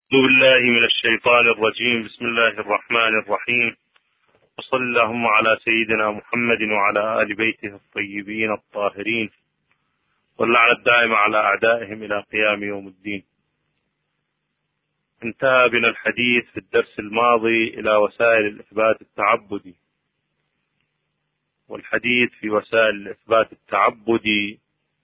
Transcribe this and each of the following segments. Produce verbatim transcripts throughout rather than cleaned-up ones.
أعوذ بالله من الشيطان الرجيم. بسم الله الرحمن الرحيم، وصل اللهم على سيدنا محمد وعلى آل بيته الطيبين الطاهرين، واللعنة الدائمة على أعدائهم إلى قيام يوم الدين. انتهى بنا الحديث في الدرس الماضي إلى وسائل الإثبات التعبدي، والحديث في وسائل الإثبات التعبدي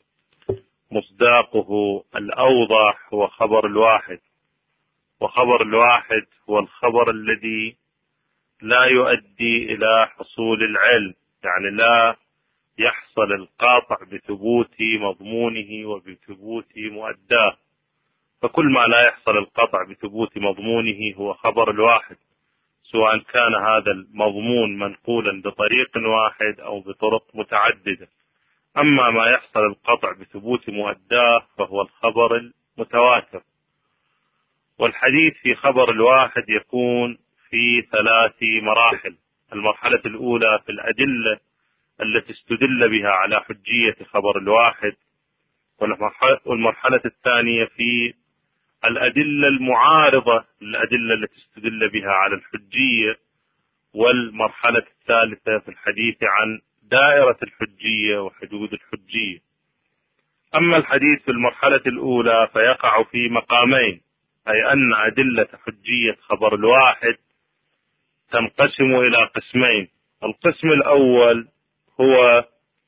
مصداقه الأوضح هو خبر الواحد، وخبر الواحد هو الخبر الذي لا يؤدي إلى حصول العلم، يعني لا يحصل القاطع بثبوت مضمونه وبثبوت مؤداه. فكل ما لا يحصل القطع بثبوت مضمونه هو خبر الواحد، سواء كان هذا المضمون منقولا بطريق واحد أو بطرق متعددة. أما ما يحصل القطع بثبوت مؤداه فهو الخبر المتواتر. والحديث في خبر الواحد يكون في ثلاث مراحل. المرحلة الأولى في الأدلة التي استدل بها على حجية خبر الواحد، والمرحلة الثانية في الأدلة المعارضة للأدلة التي استدل بها على الحجية، والمرحلة الثالثة في الحديث عن دائرة الحجية وحدود الحجية. أما الحديث في المرحلة الأولى فيقع في مقامين، أي أن أدلة حجية خبر الواحد تنقسم إلى قسمين. القسم الأول هو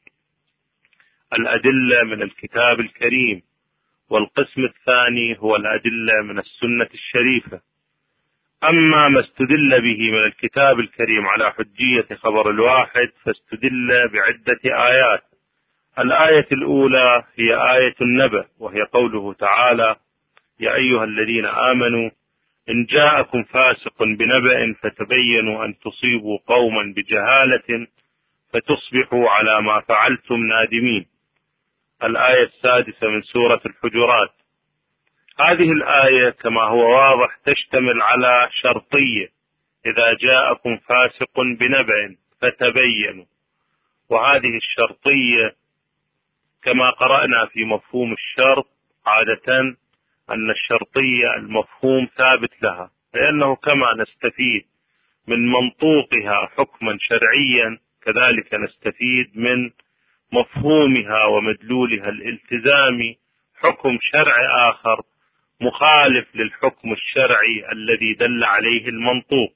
الأدلة من الكتاب الكريم، والقسم الثاني هو الأدلة من السنة الشريفة. أما ما استدل به من الكتاب الكريم على حجية خبر الواحد فاستدل بعدة آيات. الآية الأولى هي آية النبأ، وهي قوله تعالى: يا أيها الذين آمنوا إن جاءكم فاسق بنبأ فتبينوا أن تصيبوا قوما بجهالة فتصبحوا على ما فعلتم نادمين. الآية السادسة من سورة الحجرات. هذه الآية كما هو واضح تشتمل على شرطية: إذا جاءكم فاسق بنبأ فتبينوا. وهذه الشرطية كما قرأنا في مفهوم الشرط عادة أن الشرطية المفهوم ثابت لها، لأنه كما نستفيد من منطوقها حكما شرعيا كذلك نستفيد من مفهومها ومدلولها الالتزامي حكم شرعي آخر مخالف للحكم الشرعي الذي دل عليه المنطوق.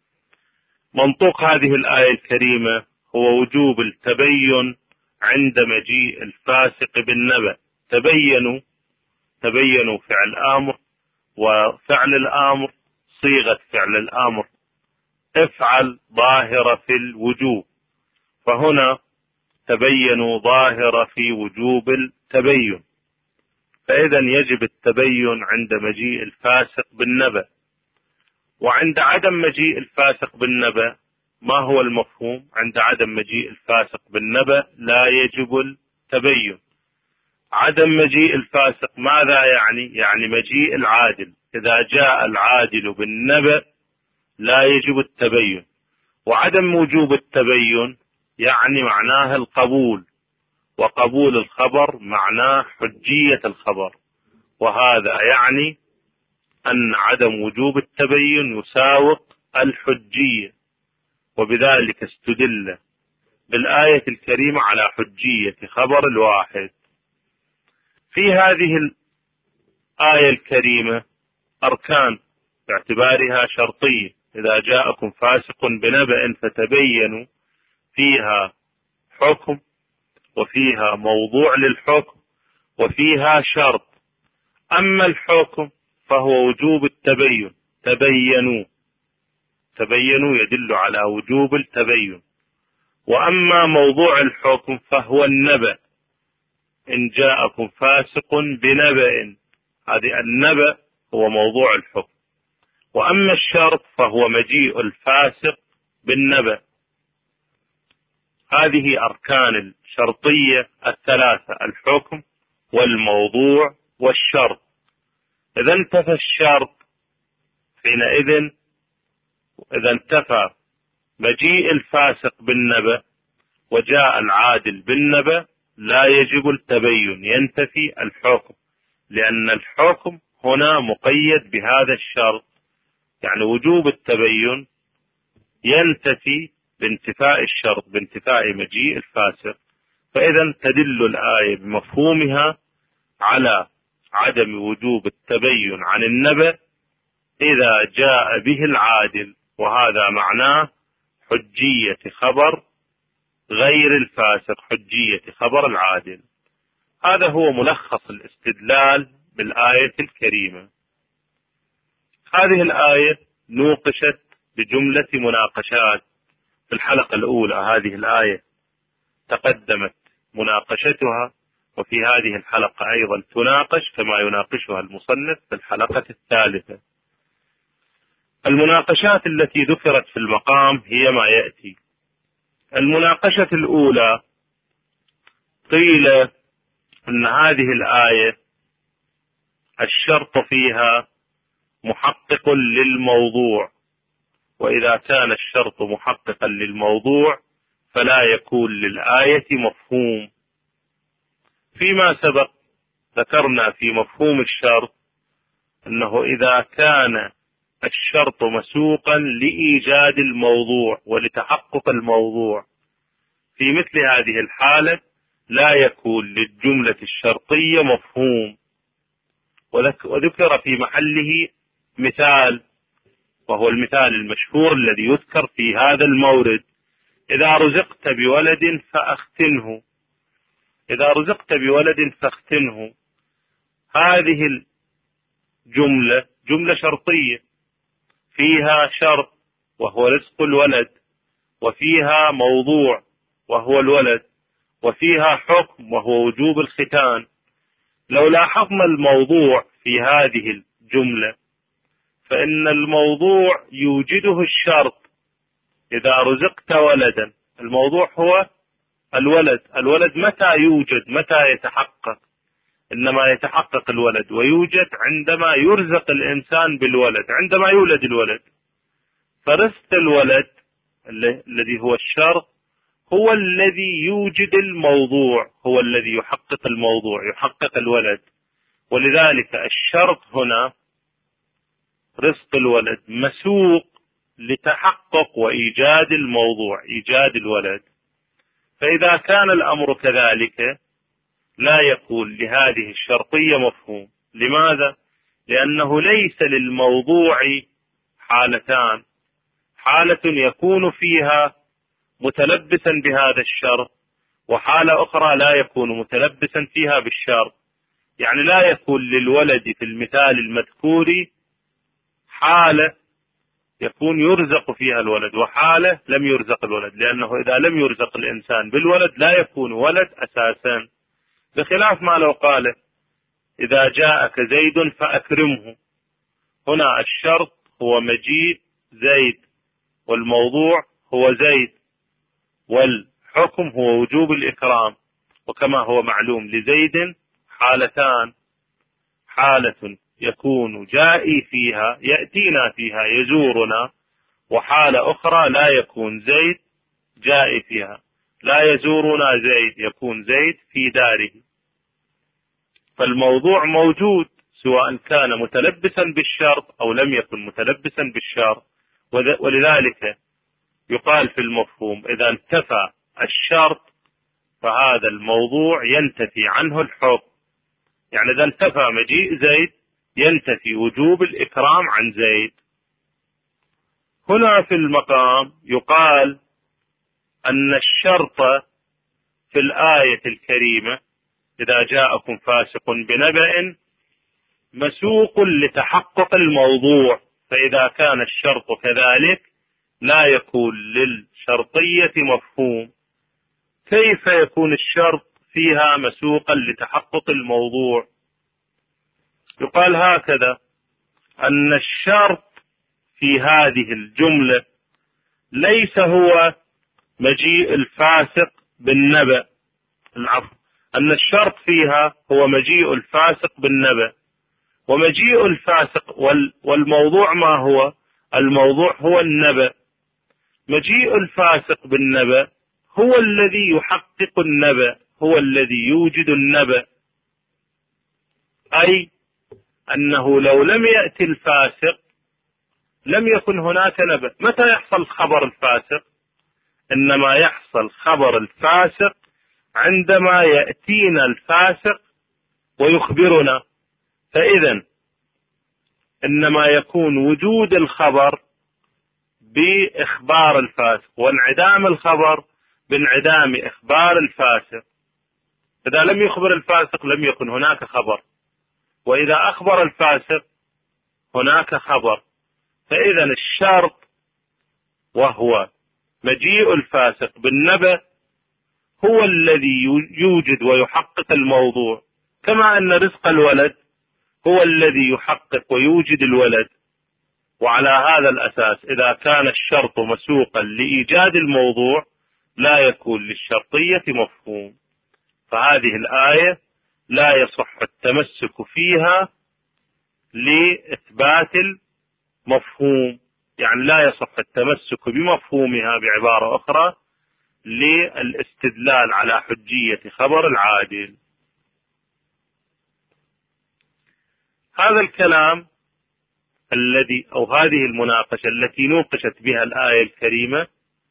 منطوق هذه الآية الكريمة هو وجوب التبين عند مجيء الفاسق بالنبأ. تبينوا تبينوا فعل آمر، وفعل الآمر صيغة فعل الآمر، افعل ظاهرة في الوجوب، فهنا تبينوا ظاهرة في وجوب التبين. فإذا يجب التبين عند مجيء الفاسق بالنبأ. وعند عدم مجيء الفاسق بالنبأ ما هو المفهوم؟ عند عدم مجيء الفاسق بالنبأ لا يجب التبين. عدم مجيء الفاسق ماذا يعني؟ يعني مجيء العادل. إذا جاء العادل بالنبأ لا يجب التبين. وعدم وجوب التبين يعني معناه القبول، وقبول الخبر معناه حجية الخبر، وهذا يعني أن عدم وجوب التبين يساوق الحجية. وبذلك استدل بالآية الكريمة على حجية خبر الواحد. في هذه الآية الكريمة أركان باعتبارها شرطية: إذا جاءكم فاسق بنبأ فتبينوا، فيها حكم وفيها موضوع للحكم وفيها شرط. أما الحكم فهو وجوب التبين، تبينوا تبينوا يدل على وجوب التبين. وأما موضوع الحكم فهو النبأ: إن جاءكم فاسق بنبأ، هذه النبأ هو موضوع الحكم. وأما الشرط فهو مجيء الفاسق بالنبأ. هذه أركان الشرطية الثلاثة: الحكم والموضوع والشرط. إذا انتفى الشرط حينئذ إذا انتفى مجيء الفاسق بالنبأ وجاء العادل بالنبأ لا يجب التبين، ينتفي الحكم، لأن الحكم هنا مقيد بهذا الشرط، يعني وجوب التبين ينتفي بانتفاء الشرط، بانتفاء مجيء الفاسق. فإذا تدل الآية بمفهومها على عدم وجوب التبين عن النبأ إذا جاء به العادل، وهذا معناه حجية خبر غير الفاسق، حجية خبر العادل. هذا هو ملخص الاستدلال بالآية الكريمة. هذه الآية نوقشت بجملة مناقشات في الحلقة الأولى. هذه الآية تقدمت مناقشتها، وفي هذه الحلقة أيضا تناقش كما يناقشها المصنف في الحلقة الثالثة. المناقشات التي ذكرت في المقام هي ما يأتي. المناقشة الأولى قيل أن هذه الآية الشرط فيها محقق للموضوع، وإذا كان الشرط محققا للموضوع فلا يكون للآية مفهوم. فيما سبق ذكرنا في مفهوم الشرط أنه إذا كان الشرط مسوقا لإيجاد الموضوع ولتحقق الموضوع، في مثل هذه الحالة لا يكون للجملة الشرطية مفهوم. وذكر في محله مثال، وهو المثال المشهور الذي يذكر في هذا المورد: إذا رزقت بولد فأختنه، إذا رزقت بولد فاختنه. هذه الجملة جملة شرطية فيها شرط وهو رزق الولد، وفيها موضوع وهو الولد، وفيها حكم وهو وجوب الختان. لو لاحظنا الموضوع في هذه الجملة فإن الموضوع يوجده الشرط. إذا رزقت ولدا، الموضوع هو الولد. الولد متى يوجد؟ متى يتحقق؟ إنما يتحقق الولد ويوجد عندما يرزق الإنسان بالولد، عندما يولد الولد. فرزق الولد الذي هو الشرط هو الذي يوجد الموضوع، هو الذي يحقق الموضوع، يحقق الولد. ولذلك الشرط هنا رزق الولد مسوق لتحقق وإيجاد الموضوع، إيجاد الولد. فإذا كان الأمر كذلك لا يكون لهذه الشرطية مفهوم. لماذا؟ لأنه ليس للموضوع حالتان: حالة يكون فيها متلبسا بهذا الشرط، وحالة أخرى لا يكون متلبسا فيها بالشرط. يعني لا يكون للولد في المثال المذكور حالة يكون يرزق فيها الولد وحالة لم يرزق الولد، لأنه إذا لم يرزق الإنسان بالولد لا يكون ولد أساسا، بخلاف ما لو قال إذا جاءك زيد فأكرمه. هنا الشرط هو مجيء زيد، والموضوع هو زيد، والحكم هو وجوب الإكرام. وكما هو معلوم لزيد حالتان: حالة يكون جائي فيها، يأتينا فيها، يزورنا، وحالة أخرى لا يكون زيد جائي فيها، لا يزورنا زيد، يكون زيد في داره. فالموضوع موجود سواء كان متلبسا بالشرط أو لم يكن متلبسا بالشرط. ولذلك يقال في المفهوم إذا انتفى الشرط فهذا الموضوع ينتفي عنه الحكم. يعني إذا انتفى مجيء زيد ينتفي وجوب الإكرام عن زيد. هنا في المقام يقال أن الشرط في الآية الكريمة إذا جاءكم فاسق بنبأ مسوق لتحقق الموضوع، فإذا كان الشرط كذلك لا يكون للشرطية مفهوم. كيف يكون الشرط فيها مسوقا لتحقق الموضوع؟ يقال هكذا: أن الشرط في هذه الجملة ليس هو مجيء الفاسق بالنبأ، العفو، أن الشرط فيها هو مجيء الفاسق بالنبأ. ومجيء الفاسق والموضوع ما هو؟ الموضوع هو النبأ. مجيء الفاسق بالنبأ هو الذي يحقق النبأ، هو الذي يوجد النبأ. أي أنه لو لم يأتي الفاسق لم يكن هناك نبأ. متى يحصل خبر الفاسق؟ إنما يحصل خبر الفاسق عندما يأتينا الفاسق ويخبرنا. فإذا إنما يكون وجود الخبر بإخبار الفاسق، وانعدام الخبر بانعدام إخبار الفاسق. إذا لم يخبر الفاسق لم يكن هناك خبر، وإذا أخبر الفاسق هناك خبر. فإذا الشرط وهو مجيء الفاسق بالنبأ هو الذي يوجد ويحقق الموضوع، كما أن رزق الولد هو الذي يحقق ويوجد الولد. وعلى هذا الأساس إذا كان الشرط مسوقا لإيجاد الموضوع لا يكون للشرطية مفهوم. فهذه الآية لا يصح التمسك فيها لإثبات المفهوم، يعني لا يصح التمسك بمفهومها بعبارة أخرى للاستدلال على حجية خبر العادل. هذا الكلام الذي أو هذه المناقشة التي نوقشت بها الآية الكريمة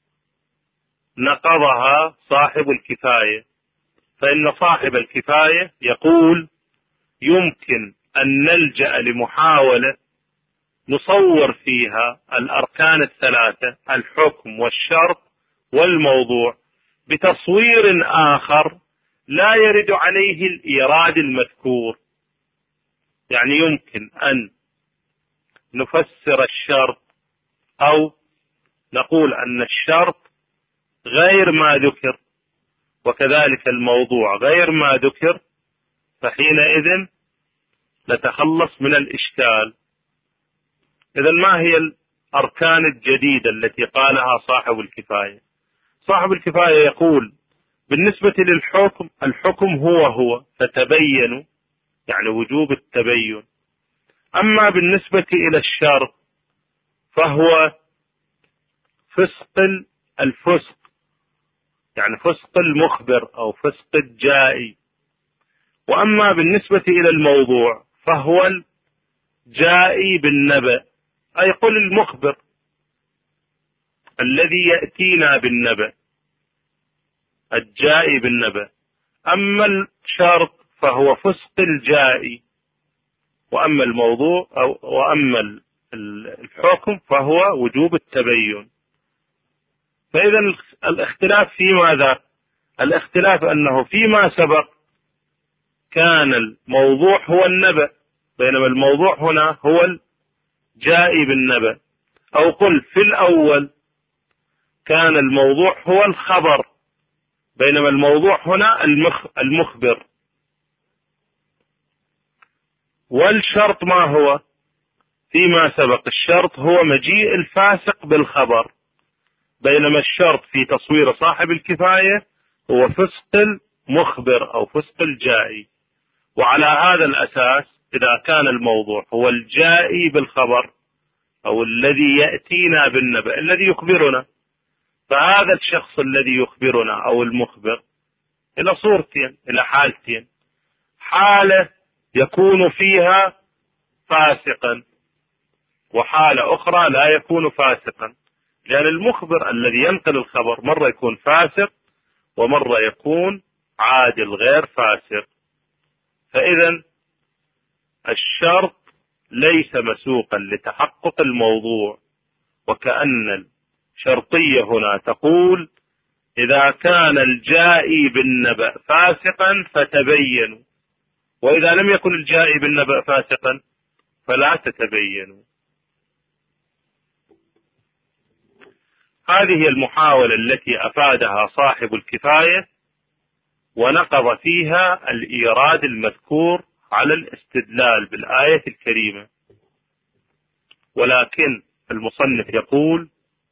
نقضها صاحب الكفاية. فإن صاحب الكفاية يقول يمكن أن نلجأ لمحاولة نصور فيها الأركان الثلاثة الحكم والشرط والموضوع بتصوير آخر لا يرد عليه الإيراد المذكور. يعني يمكن أن نفسر الشرط أو نقول أن الشرط غير ما ذكر وكذلك الموضوع غير ما ذكر، فحينئذ نتخلص من الإشكال. إذا ما هي الأركان الجديدة التي قالها صاحب الكفاية؟ صاحب الكفاية يقول بالنسبة للحكم الحكم هو هو فتبينوا، يعني وجوب التبين. أما بالنسبة إلى الشرط فهو فسق الفسق، يعني فسق المخبر أو فسق الجائي. وأما بالنسبة إلى الموضوع فهو الجائي بالنبأ، أي قل المخبر الذي يأتينا بالنبأ الجائي بالنبأ. أما الشرط فهو فسق الجائي، وأما الموضوع أو وأما الحكم فهو وجوب التبين. فإذا الاختلاف في ماذا؟ الاختلاف أنه فيما سبق كان الموضوع هو النبأ، بينما الموضوع هنا هو الجائي بالنبأ. أو قل في الأول كان الموضوع هو الخبر، بينما الموضوع هنا المخبر. والشرط ما هو؟ فيما سبق الشرط هو مجيء الفاسق بالخبر، بينما الشرط في تصوير صاحب الكفاية هو فسق المخبر أو فسق الجائي. وعلى هذا الأساس إذا كان الموضوع هو الجائي بالخبر أو الذي يأتينا بالنبأ الذي يخبرنا، فهذا الشخص الذي يخبرنا أو المخبر إلى صورتين، إلى حالتين: حالة يكون فيها فاسقا، وحالة أخرى لا يكون فاسقا. لأن المخبر الذي ينقل الخبر مرة يكون فاسق ومرة يكون عادل غير فاسق. فإذا الشرط ليس مسوقا لتحقق الموضوع، وكأن الشرطية هنا تقول إذا كان الجائي بالنبأ فاسقا فتبينوا، وإذا لم يكن الجائي بالنبأ فاسقا فلا تتبينوا. هذه المحاولة التي أفادها صاحب الكفاية ونقض فيها الإيراد المذكور على الاستدلال بالآية الكريمة. ولكن المصنف يقول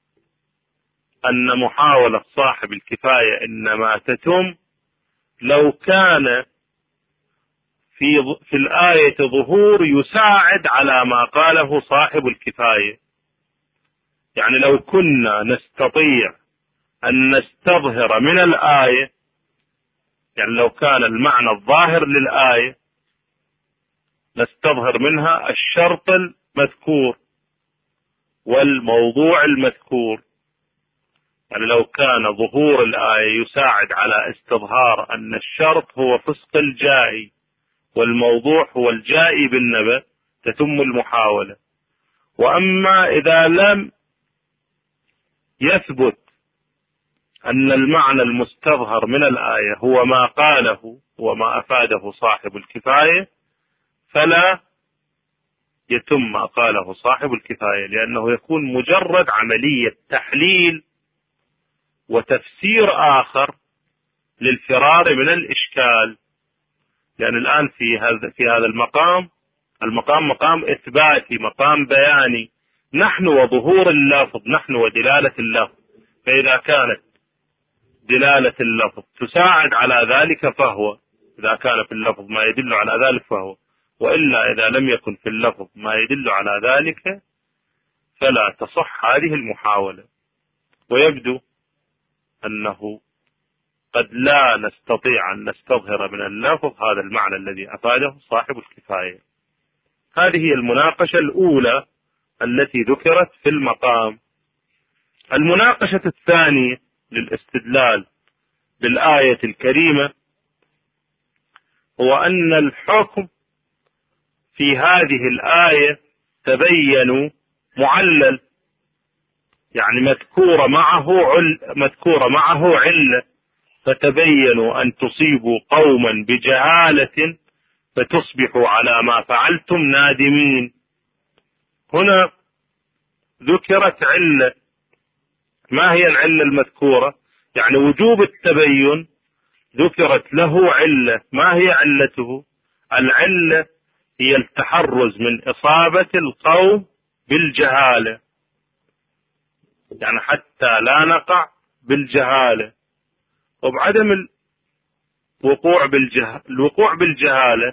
أن محاولة صاحب الكفاية إنما تتم لو كان في في الآية ظهور يساعد على ما قاله صاحب الكفاية. يعني لو كنا نستطيع أن نستظهر من الآية، يعني لو كان المعنى الظاهر للآية نستظهر منها الشرط المذكور والموضوع المذكور. يعني لو كان ظهور الآية يساعد على استظهار أن الشرط هو فسق الجائي والموضوع هو الجائي بالنبأ تتم المحاولة. وأما إذا لم يثبت أن المعنى المستظهر من الآية هو ما قاله وما أفاده صاحب الكفاية فلا يتم ما قاله صاحب الكفاية، لأنه يكون مجرد عملية تحليل وتفسير آخر للفرار من الإشكال. لأن الآن في هذا في هذا المقام المقام مقام إثباتي، مقام بياني، نحن وظهور اللفظ، نحن ودلالة اللفظ. فإذا كانت دلالة اللفظ تساعد على ذلك فهو، إذا كان في اللفظ ما يدل على ذلك فهو، وإلا إذا لم يكن في اللفظ ما يدل على ذلك فلا تصح هذه المحاولة. ويبدو أنه قد لا نستطيع أن نستظهر من اللفظ هذا المعنى الذي أفاده صاحب الكفاية. هذه هي المناقشة الأولى التي ذكرت في المقام. المناقشة الثانية للاستدلال بالآية الكريمة هو أن الحكم في هذه الآية تبين معلل، يعني مذكور معه عل مذكور معه علة، فتبينوا أن تصيبوا قوما بجهالة فتصبحوا على ما فعلتم نادمين. هنا ذكرت علة. ما هي العلة المذكورة؟ يعني وجوب التبين ذكرت له علة. ما هي علته؟ العلة هي التحرز من إصابة القوم بالجهالة، يعني حتى لا نقع بالجهالة. وبعدم الوقوع بالجهالة الوقوع بالجهالة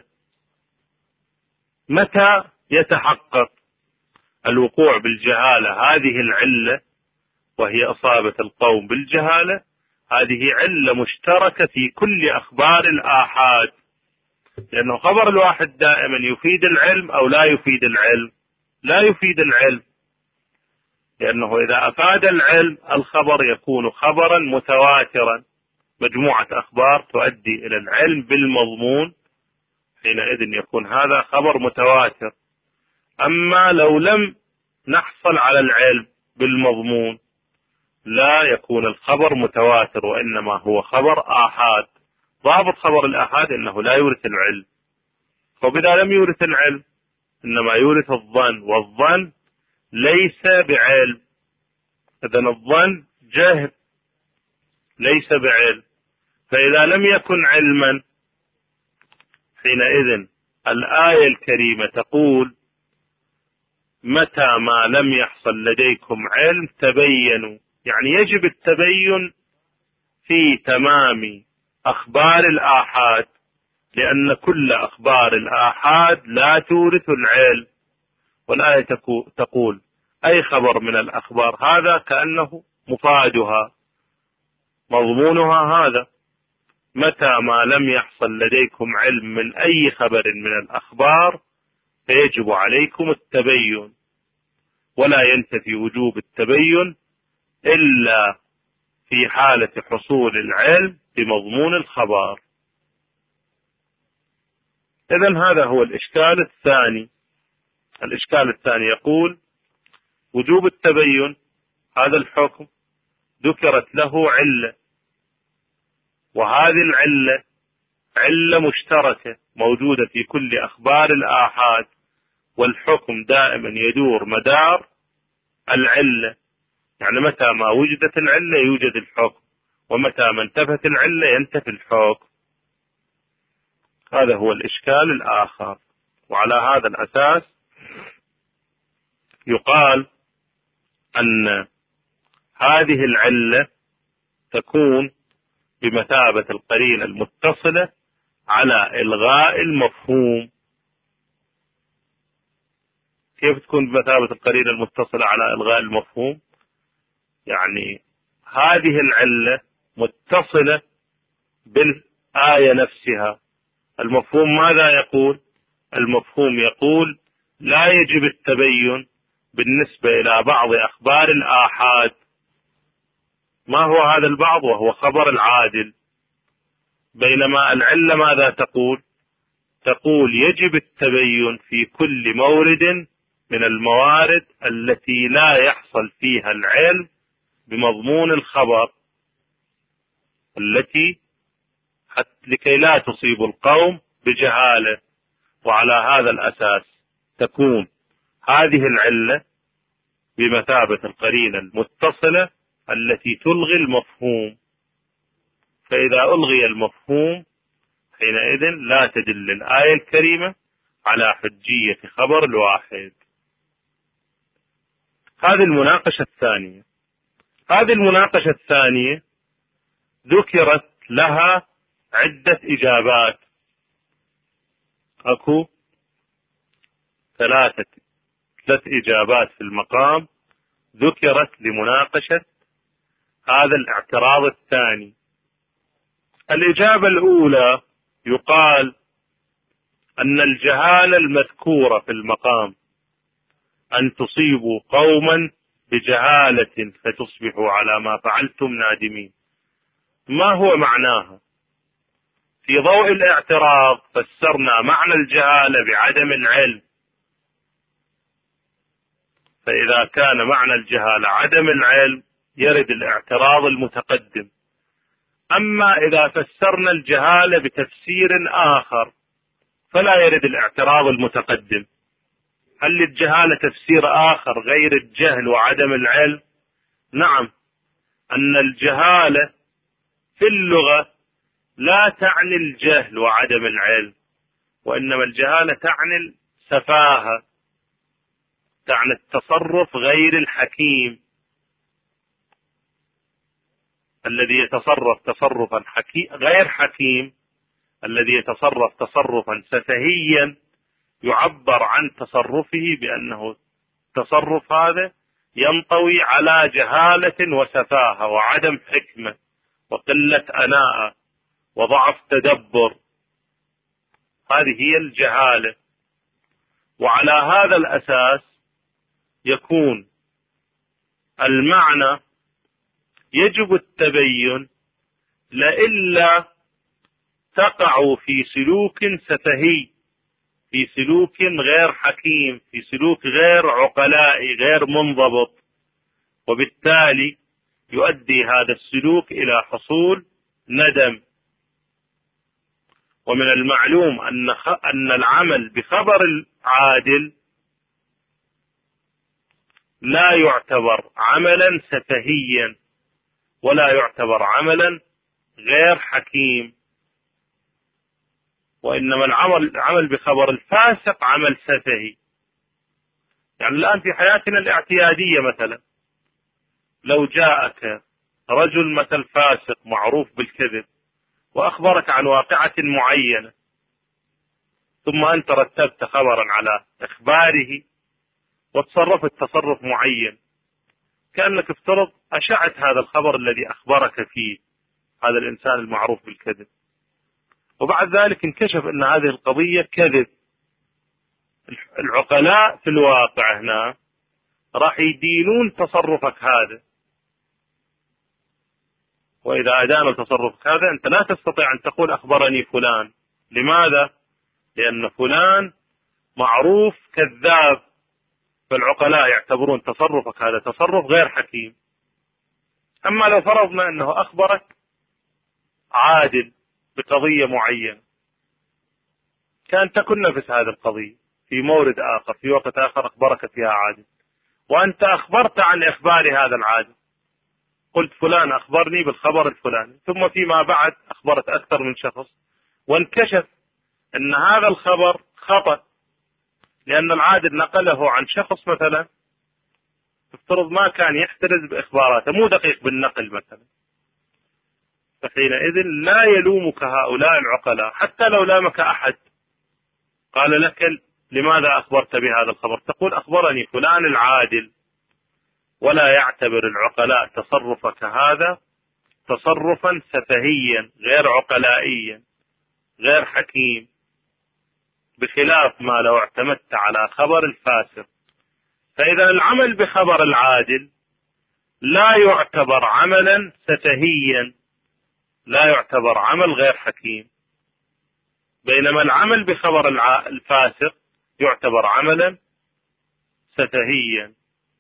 متى يتحقق الوقوع بالجهالة؟ هذه العلة وهي إصابة القوم بالجهالة، هذه علة مشتركة في كل أخبار الآحاد، لأنه خبر الواحد دائما يفيد العلم أو لا يفيد العلم؟ لا يفيد العلم، لأنه إذا أفاد العلم الخبر يكون خبرا متواترا، مجموعة أخبار تؤدي إلى العلم بالمضمون، حينئذ يكون هذا خبر متواتر. أما لو لم نحصل على العلم بالمضمون لا يكون الخبر متواتر، وإنما هو خبر آحاد. ضابط خبر الآحاد أنه لا يورث العلم، فإذا لم يورث العلم إنما يورث الظن، والظن ليس بعلم. إذن الظن جهل ليس بعلم. فإذا لم يكن علما حينئذ الآية الكريمة تقول متى ما لم يحصل لديكم علم تبينوا، يعني يجب التبين في تمام أخبار الآحاد، لأن كل أخبار الآحاد لا تورث العلم. والآية تقول أي خبر من الأخبار هذا كأنه مفادها مضمونها هذا، متى ما لم يحصل لديكم علم من أي خبر من الأخبار فيجب عليكم التبين، ولا ينتفي وجوب التبين إلا في حالة حصول العلم بمضمون الخبر. إذن هذا هو الإشكال الثاني. الإشكال الثاني يقول وجوب التبين هذا الحكم ذكرت له علة، وهذه العلة علة مشتركة موجودة في كل أخبار الآحاد، والحكم دائما يدور مدار العلة، يعني متى ما وجدت العلة يوجد الحكم، ومتى ما انتفت العلة ينتفي الحكم. هذا هو الإشكال الآخر. وعلى هذا الأساس يقال أن هذه العلة تكون بمثابة القرينة المتصلة على إلغاء المفهوم. كيف تكون بمثابة القرينة المتصلة على إلغاء المفهوم؟ يعني هذه العلة متصلة بالآية نفسها. المفهوم ماذا يقول؟ المفهوم يقول لا يجب التبين بالنسبة إلى بعض أخبار الآحاد. ما هو هذا البعض؟ وهو خبر العادل. بينما العلة ماذا تقول؟ تقول يجب التبين في كل مورد من الموارد التي لا يحصل فيها العلم بمضمون الخبر، التي حتى لكي لا تصيب القوم بجهالة. وعلى هذا الأساس تكون هذه العلة بمثابة القرينة المتصلة التي تلغي المفهوم. فإذا ألغي المفهوم حينئذ لا تدل الآية الكريمة على حجية خبر الواحد. هذه المناقشة الثانية. هذه المناقشة الثانية ذكرت لها عدة إجابات. أكو ثلاثة ثلاث إجابات في المقام ذكرت لمناقشة هذا الاعتراض الثاني. الإجابة الأولى يقال أن الجهالة المذكورة في المقام أن تصيبوا قوما بجهالة فتصبحوا على ما فعلتم نادمين. ما هو معناها؟ في ضوء الاعتراض فسرنا معنى الجهالة بعدم العلم، فإذا كان معنى الجهالة عدم العلم يرد الاعتراض المتقدم. أما إذا فسرنا الجهالة بتفسير آخر فلا يرد الاعتراض المتقدم. هل للجهالة تفسير آخر غير الجهل وعدم العلم؟ نعم، أن الجهالة في اللغة لا تعني الجهل وعدم العلم، وإنما الجهالة تعني السفاهة، تعني التصرف غير الحكيم، الذي يتصرف تصرفا حكيم غير حكيم، الذي يتصرف تصرفا سفهيا يعبر عن تصرفه بأنه التصرف هذا ينطوي على جهالة وسفاهة وعدم حكمة وقلة أناءة وضعف تدبر. هذه هي الجهالة. وعلى هذا الأساس يكون المعنى يجب التبين لئلا تقع في سلوك سفهي، في سلوك غير حكيم، في سلوك غير عقلائي غير منضبط، وبالتالي يؤدي هذا السلوك إلى حصول ندم. ومن المعلوم أن أن العمل بخبر العادل لا يعتبر عملا سفهيا ولا يعتبر عملا غير حكيم، وإنما العمل العمل بخبر الفاسق عمل سفهي. يعني الآن في حياتنا الاعتيادية مثلا لو جاءك رجل مثل فاسق معروف بالكذب وأخبرك عن واقعة معينة، ثم أنت رتبت خبرا على إخباره وتصرفت تصرف معين، كأنك افترض أشعت هذا الخبر الذي أخبرك فيه هذا الإنسان المعروف بالكذب، وبعد ذلك انكشف أن هذه القضية كذب. العقلاء في الواقع هنا راح يدينون تصرفك هذا، وإذا أدانوا تصرفك هذا أنت لا تستطيع أن تقول أخبرني فلان. لماذا؟ لأن فلان معروف كذاب، فالعقلاء يعتبرون تصرفك هذا تصرف غير حكيم. أما لو فرضنا أنه أخبرك عادل بقضية معينة، كان تكن نفس هذه القضية في مورد آخر في وقت آخر أخبرك فيها عادل، وأنت أخبرت عن إخبار هذا العادل، قلت فلان أخبرني بالخبر الفلاني، ثم فيما بعد أخبرت أكثر من شخص وانكشف أن هذا الخبر خطأ، لأن العادل نقله عن شخص مثلا افترض ما كان يحترز بإخباراته، مو دقيق بالنقل مثلا، فحينئذ لا يلومك هؤلاء العقلاء. حتى لو لامك أحد قال لك لماذا أخبرت بهذا الخبر، تقول أخبرني فلان العادل، ولا يعتبر العقلاء تصرفك هذا تصرفا سفهيا غير عقلائيا غير حكيم. بخلاف ما لو اعتمدت على خبر الفاسق. فإذا العمل بخبر العادل لا يعتبر عملا سفهيا، لا يعتبر عمل غير حكيم، بينما العمل بخبر الفاسق يعتبر عملا سفهيا.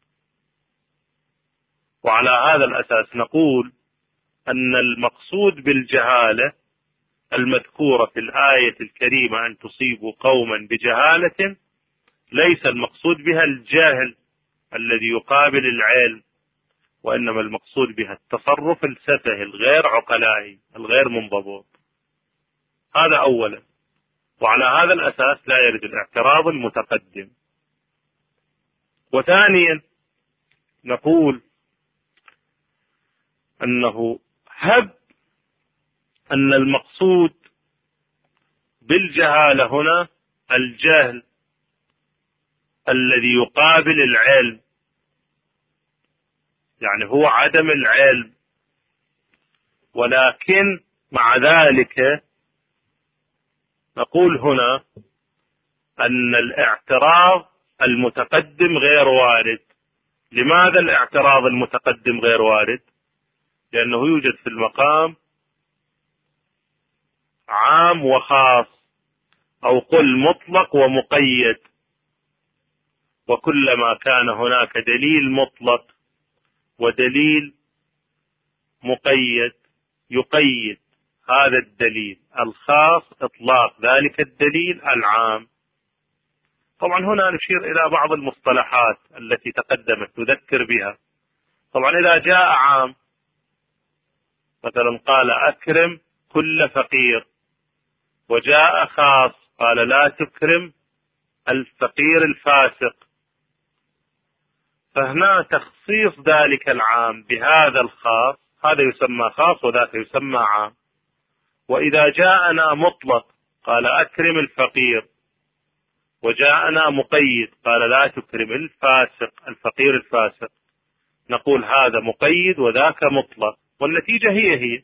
وعلى هذا الأساس نقول أن المقصود بالجهالة المذكورة في الآية الكريمة أن تصيبوا قوما بجهالة ليس المقصود بها الجاهل الذي يقابل العلم، وإنما المقصود بها التصرف السفه الغير عقلائي الغير منضبط. هذا أولا. وعلى هذا الأساس لا يرد الاعتراض المتقدم. وثانيا نقول أنه هب أن المقصود بالجهالة هنا الجهل الذي يقابل العلم، يعني هو عدم العلم، ولكن مع ذلك نقول هنا أن الاعتراض المتقدم غير وارد. لماذا الاعتراض المتقدم غير وارد؟ لأنه يوجد في المقام عام وخاص، أو قل مطلق ومقيد، وكلما كان هناك دليل مطلق ودليل مقيد يقيد هذا الدليل الخاص إطلاق ذلك الدليل العام. طبعا هنا نشير إلى بعض المصطلحات التي تقدمت نذكر بها. طبعا إذا جاء عام مثلا قال أكرم كل فقير، وجاء خاص قال لا تكرم الفقير الفاسق، فهنا تخصيص ذلك العام بهذا الخاص، هذا يسمى خاص وذاك يسمى عام. وإذا جاءنا مطلق قال أكرم الفقير، وجاءنا مقيد قال لا تكرم الفاسق الفقير الفاسق، نقول هذا مقيد وذاك مطلق، والنتيجة هي هي.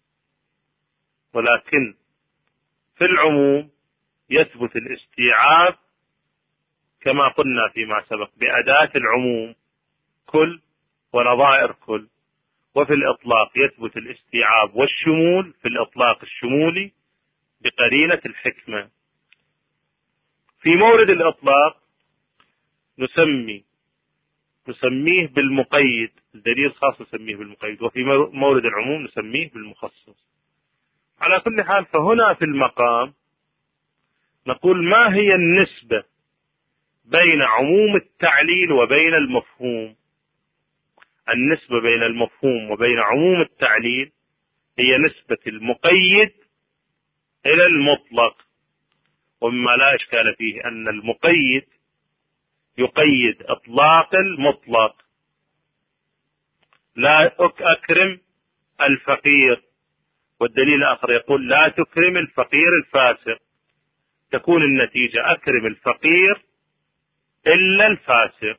ولكن في العموم يثبت الاستيعاب كما قلنا فيما سبق بأداة العموم كل ونظائر كل، وفي الإطلاق يثبت الاستيعاب والشمول في الإطلاق الشمولي بقرينة الحكمة. في مورد الإطلاق نسمي نسميه بالمقيد، الدليل الخاص نسميه بالمقيد، وفي مورد العموم نسميه بالمخصص. على كل حال فهنا في المقام نقول ما هي النسبة بين عموم التعليل وبين المفهوم. النسبة بين المفهوم وبين عموم التعليل هي نسبة المقيد إلى المطلق، ومما لا إشكال فيه أن المقيد يقيد إطلاق المطلق. لا أكرم الفقير، والدليل الآخر يقول لا تكرم الفقير الفاسق، تكون النتيجة أكرم الفقير إلا الفاسق.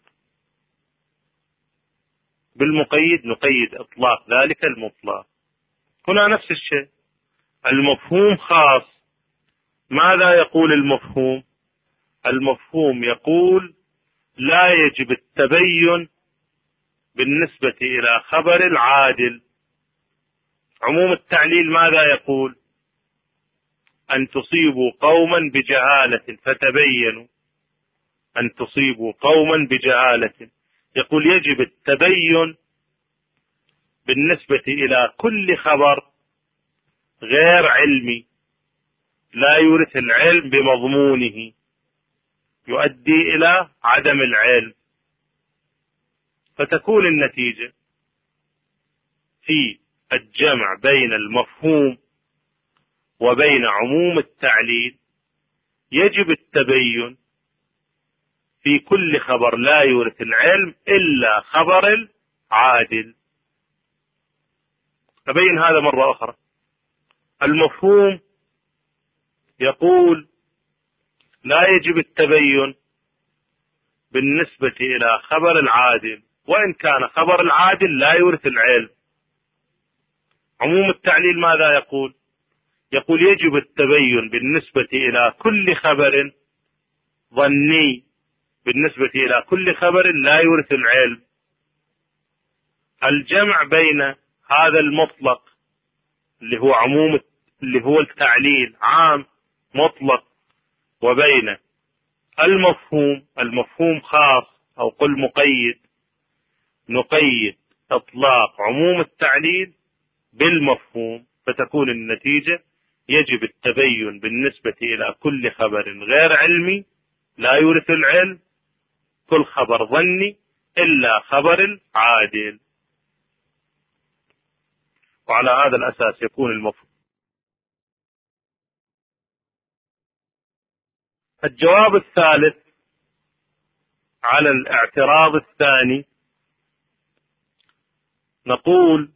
بالمقيد نقيد إطلاق ذلك المطلق. هنا نفس الشيء، المفهوم خاص. ماذا يقول المفهوم؟ المفهوم يقول لا يجب التبين بالنسبة إلى خبر العادل. عموم التعليل ماذا يقول؟ أن تصيبوا قوما بجهالة فتبينوا، أن تصيبوا قوما بجهالة. يقول يجب التبين بالنسبة إلى كل خبر غير علمي لا يورث العلم بمضمونه، يؤدي إلى عدم العلم. فتكون النتيجة في الجمع بين المفهوم وبين عموم التعليل يجب التبين في كل خبر لا يورث العلم إلا خبر العادل. أبين هذا مرة أخرى. المفهوم يقول لا يجب التبين بالنسبة إلى خبر العادل، وإن كان خبر العادل لا يورث العلم. عموم التعليل ماذا يقول؟ يقول يجب التبين بالنسبة إلى كل خبر ظني بالنسبة إلى كل خبر لا يورث العلم. الجمع بين هذا المطلق اللي هو عموم اللي هو التعليل عام مطلق، وبين المفهوم المفهوم خاص، أو قل مقيد، نقيد إطلاق عموم التعليل بالمفهوم، فتكون النتيجة يجب التبين بالنسبة إلى كل خبر غير علمي لا يورث العلم، كل خبر ظني إلا خبر العادل. وعلى هذا الأساس يكون المفهوم. الجواب الثالث على الاعتراض الثاني، نقول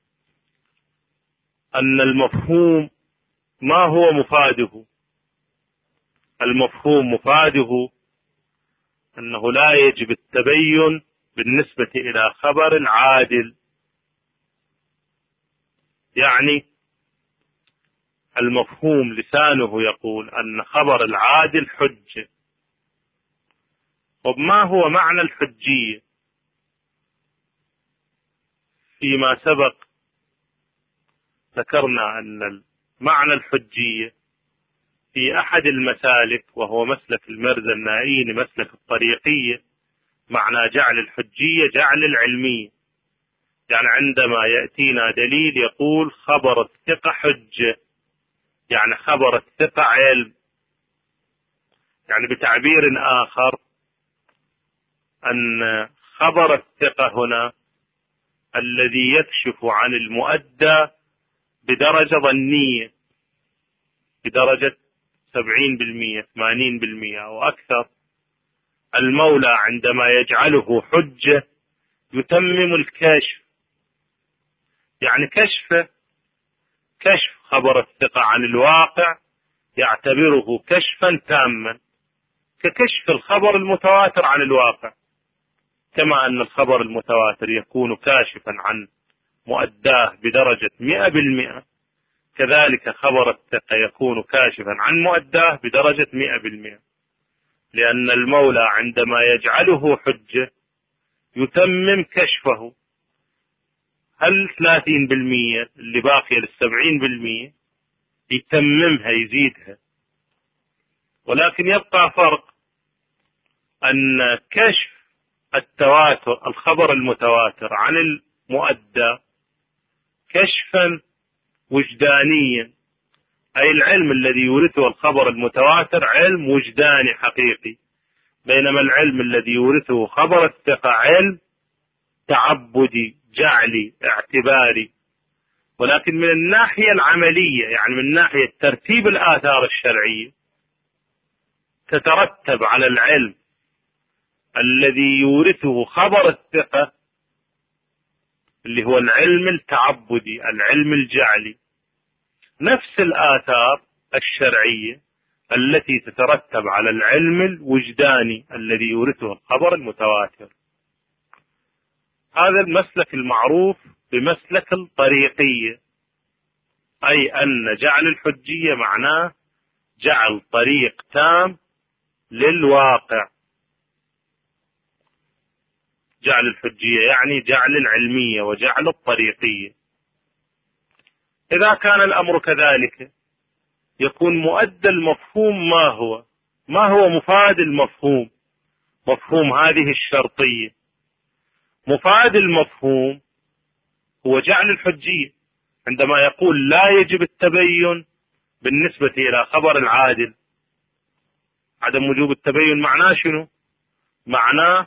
أن المفهوم ما هو مفاده؟ المفهوم مفاده أنه لا يجب التبين بالنسبة إلى خبر العادل. يعني المفهوم لسانه يقول أن خبر العادل حجة. وما هو معنى الحجية؟ فيما سبق ذكرنا أن معنى الحجية في أحد المسالك، وهو مسلك المرزا النائين مسلك الطريقية، معنى جعل الحجية جعل العلمية. يعني عندما يأتينا دليل يقول خبر الثقة حجة، يعني خبر الثقة علم. يعني بتعبير آخر أن خبر الثقة هنا الذي يكشف عن المؤدى بدرجة ظنية، بدرجة سبعين بالمئة ثمانين بالمئة أو أكثر، المولى عندما يجعله حجة يتمم الكشف. يعني كشف كشف خبر الثقة عن الواقع يعتبره كشفا تاما، ككشف الخبر المتواتر عن الواقع. كما أن الخبر المتواتر يكون كاشفا عن مؤداه بدرجة مئة بالمئة، كذلك خبر الثقة يكون كاشفا عن مؤداه بدرجة مئة بالمئة، لأن المولى عندما يجعله حجة يتمم كشفه. هل ثلاثين بالمئة اللي باقية للسبعين بالمئة يتممها يزيدها، ولكن يبقى فرق أن كشف التواتر الخبر المتواتر عن المؤدى كشفا وجدانيا، أي العلم الذي يورثه الخبر المتواتر علم وجداني حقيقي، بينما العلم الذي يورثه خبر الثقة علم تعبدي جعلي اعتباري. ولكن من الناحية العملية، يعني من ناحية ترتيب الآثار الشرعية، تترتب على العلم الذي يورثه خبر الثقة اللي هو العلم التعبدي العلم الجعلي نفس الآثار الشرعية التي تترتب على العلم الوجداني الذي يورثه الخبر المتواتر. هذا المسلك المعروف بمسلك الطريقية، أي أن جعل الحجية معناه جعل طريق تام للواقع. جعل الحجية يعني جعل العلمية وجعل الطريقية. إذا كان الأمر كذلك يكون مؤدى المفهوم ما هو؟ ما هو مفاد المفهوم؟ مفهوم هذه الشرطية، مفاد المفهوم هو جعل الحجية. عندما يقول لا يجب التبين بالنسبة إلى خبر العادل، عدم وجوب التبين معناه شنو؟ معناه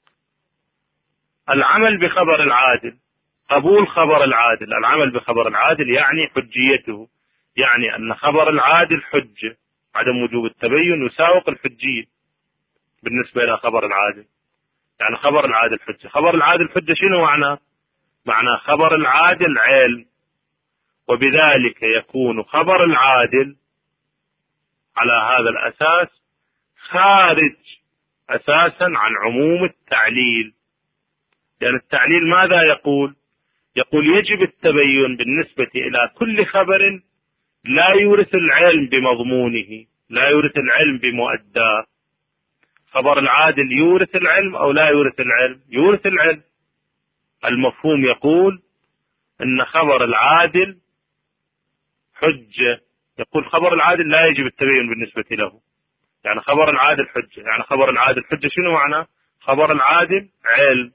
العمل بخبر العادل، قبول خبر العادل. العمل بخبر العادل يعني حجيته، يعني أن خبر العادل حجة. عدم وجوب التبين يساوق الحجية بالنسبة إلى خبر العادل. يعني خبر العادل حجة. خبر العادل حجة شنو معناه؟ معناه خبر العادل علم، وبذلك يكون خبر العادل على هذا الأساس خارج أساسا عن عموم التعليل. لأن يعني التعليل ماذا يقول؟ يقول يجب التبين بالنسبة إلى كل خبر لا يورث العلم بمضمونه، لا يورث العلم بمؤداه. خبر العادل يورث العلم أو لا يورث العلم؟ يورث العلم. المفهوم يقول إن خبر العادل حجة. يقول خبر العادل لا يجب التبين بالنسبة له، يعني خبر العادل حجة. يعني خبر العادل حجة شنو معنى؟ خبر العادل علم.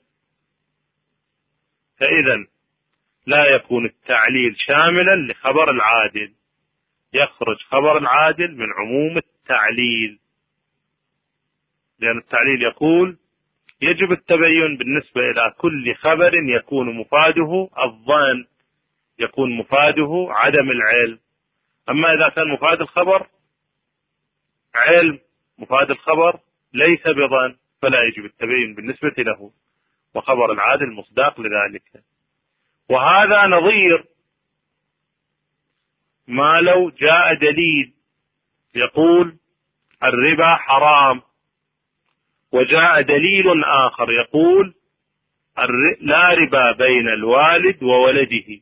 فإذا لا يكون التعليل شاملا لخبر العادل، يخرج خبر العادل من عموم التعليل، لأن التعليل يقول يجب التبين بالنسبة إلى كل خبر يكون مفاده الظن، يكون مفاده عدم العلم. أما إذا كان مفاد الخبر علم، مفاد الخبر ليس بظن، فلا يجب التبين بالنسبة له، وخبر العادل مصداق لذلك. وهذا نظير ما لو جاء دليل يقول الربا حرام، وجاء دليل آخر يقول لا ربا بين الوالد وولده،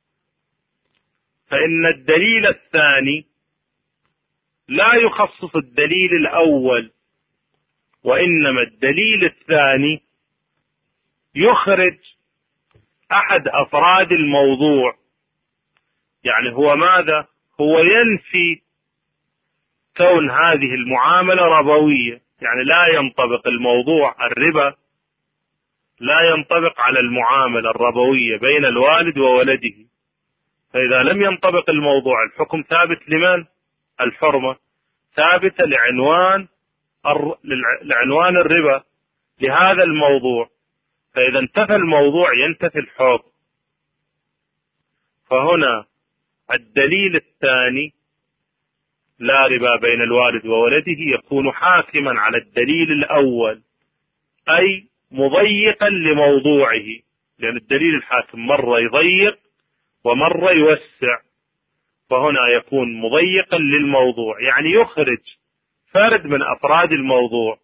فإن الدليل الثاني لا يخصص الدليل الأول، وإنما الدليل الثاني يخرج أحد أفراد الموضوع. يعني هو ماذا؟ هو ينفي كون هذه المعاملة ربوية، يعني لا ينطبق الموضوع الربا، لا ينطبق على المعاملة الربوية بين الوالد وولده. فإذا لم ينطبق الموضوع الحكم ثابت لمن؟ الحرمة ثابتة لعنوان لعنوان الربا لهذا الموضوع. فإذا انتفى الموضوع ينتفي الحكم. فهنا الدليل الثاني لا ربا بين الوالد وولده يكون حاكما على الدليل الأول، أي مضيقا لموضوعه، لأن الدليل الحاكم مرة يضيق ومرة يوسع، فهنا يكون مضيقا للموضوع، يعني يخرج فرد من أفراد الموضوع،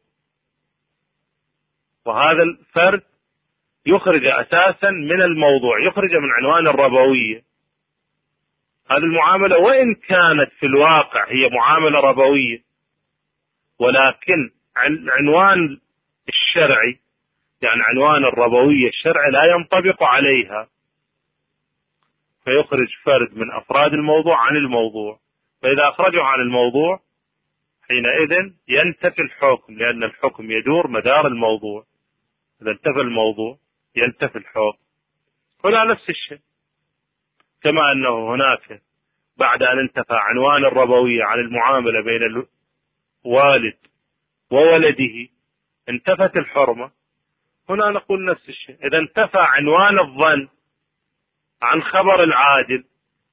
وهذا الفرد يخرج أساسا من الموضوع، يخرج من عنوان الربوية. هذه المعاملة وإن كانت في الواقع هي معاملة ربوية، ولكن عنوان الشرعي، يعني عنوان الربوية الشرعي لا ينطبق عليها، فيخرج فرد من أفراد الموضوع عن الموضوع. فإذا أخرجه عن الموضوع حينئذ ينتفي الحكم، لأن الحكم يدور مدار الموضوع. إذا انتفى الموضوع ينتفي الحكم. هنا نفس الشيء، كما أنه هناك بعد أن انتفى عنوان الربوية عن المعاملة بين الوالد وولده انتفت الحرمة، هنا نقول نفس الشيء. إذا انتفى عنوان الظن عن خبر العادل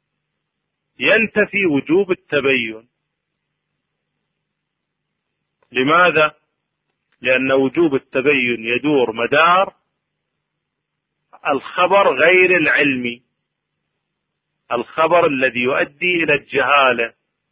ينتفي وجوب التبين. لماذا؟ لأن وجوب التبين يدور مدار الخبر غير العلمي، الخبر الذي يؤدي إلى الجهالة،